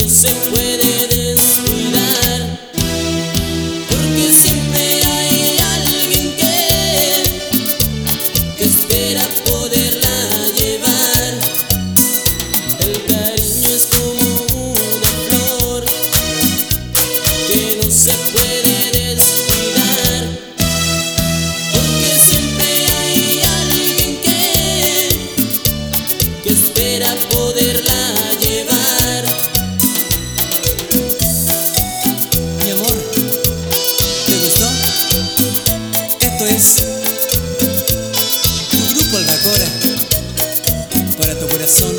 no se puede descuidar, porque siempre hay alguien que espera poderla llevar. El cariño es como una flor que no se puede descuidar, porque siempre hay alguien que espera poderla llevar. Mi amor, ¿te gustó? Esto es Grupo Albacora para tu corazón.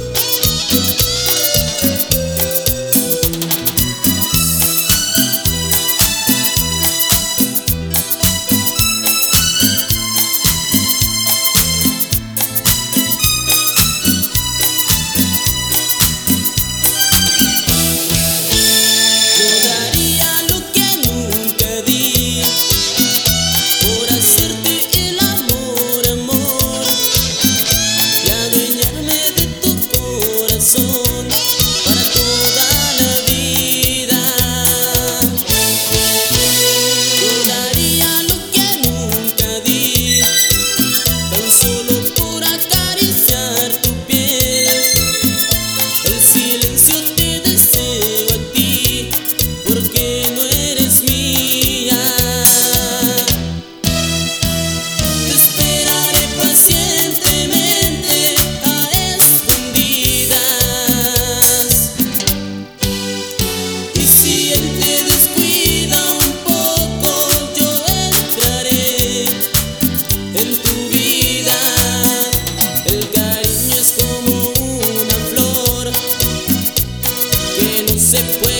Para toda la vida, yo daría lo que nunca di, tan solo por acariciar tu piel. El silencio te deseo a ti, porque no eres mía. Te esperaré pacientemente a escondidas. Si él te descuida un poco, yo entraré en tu vida. El cariño es como una flor que no se puede